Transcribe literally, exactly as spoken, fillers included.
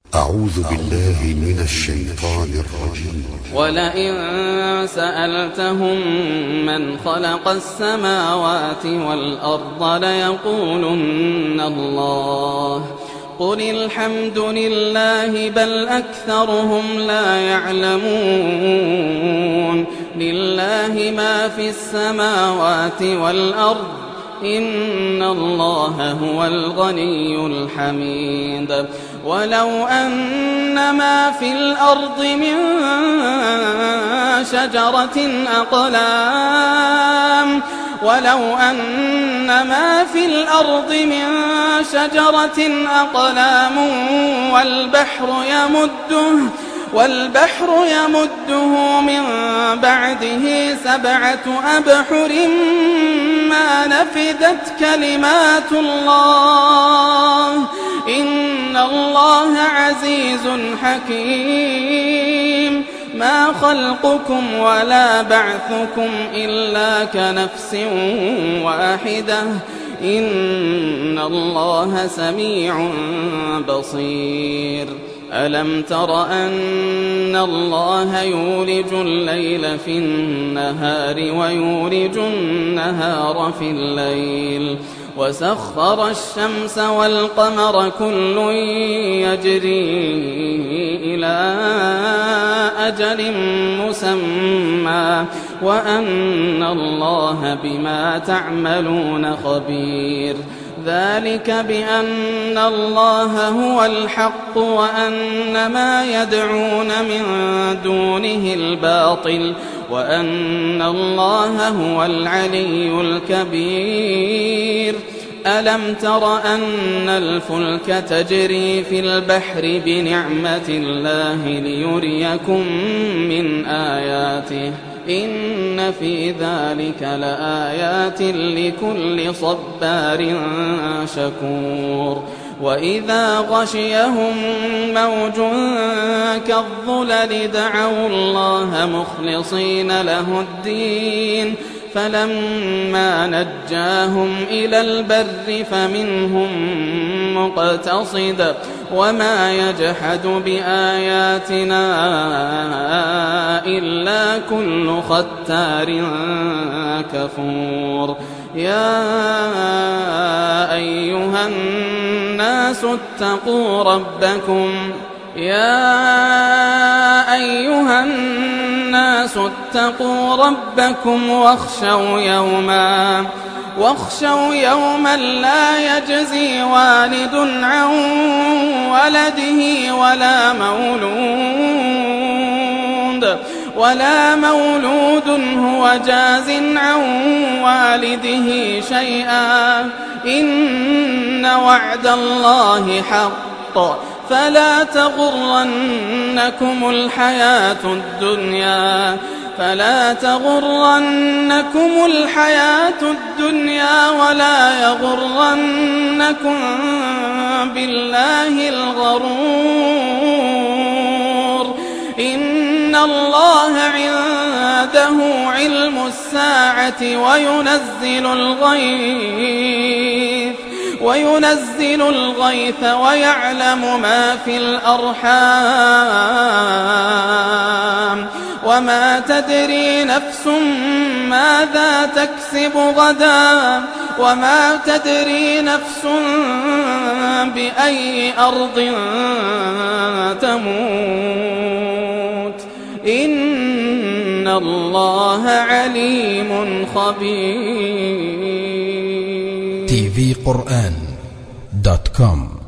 أعوذ بالله من الشيطان الرجيم. ولئن سألتهم من خلق السماوات والأرض ليقولن الله قل الحمد لله بل أكثرهم لا يعلمون. لله ما في السماوات والأرض إن الله هو الغني الحميد. ولو أن ما في الأرض من شجرة أقلام ولو أن ما في الأرض من شجرة أقلام والبحر يمده والبحر يمده من بعده سبعة أبحر ما نفدت كلمات الله إن الله عزيز حكيم. ما خلقكم ولا بعثكم إلا كنفس واحدة إن الله سميع بصير. ألم تر أن الله يولج الليل في النهار ويولج النهار في الليل وسخر الشمس والقمر كل يجري إلى أجل مسمى وأن الله بما تعملون خبير. ذلك بأن الله هو الحق وأن ما يدعون من دونه الباطل وأن الله هو العلي الكبير. ألم تر أن الفلك تجري في البحر بنعمة الله ليريكم من آياته إن في ذلك لآيات لكل صبار شكور. وإذا غشيهم موج كالظلل دعوا الله مخلصين له الدين فلما نجاهم إلى البر فمنهم مقتصد وما يجحد بآياتنا إلا كل ختار كفور. يا أيها الناس اتقوا ربكم يا أيها الناس اتقوا ربكم واخشوا يوما واخشوا يوما لا يجزي والد عن ولده ولا مولود ولا مولود هو جاز عن والده شيئا إن وعد الله حق فلا تغرنكم الحياة الدنيا فلا تغرنكم الحياة الدنيا ولا يغرنكم بالله الغرور. إن الله عنده علم الساعة وينزل الغيث وينزل الغيث ويعلم ما في الأرحام وما تدري نفس ماذا تكسب غدا وما تدري نفس بأي أرض تموت إن الله عليم خبير. تي في قرآن دوت كوم